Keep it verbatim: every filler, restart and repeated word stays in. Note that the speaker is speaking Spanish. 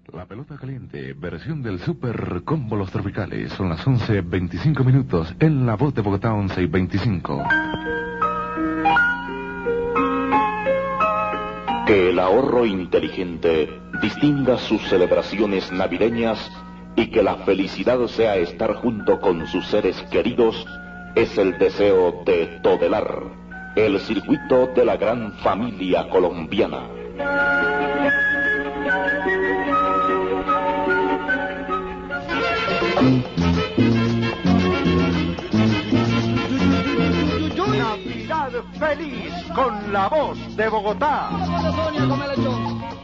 La pelota caliente, versión del Super Combo Los Tropicales. Son las once veinticinco minutos en la voz de Bogotá, once y veinticinco. Que el ahorro inteligente distinga sus celebraciones navideñas y que la felicidad sea estar junto con sus seres queridos es el deseo de Todelar, el circuito de la gran familia colombiana. Navidad feliz con la voz de Bogotá.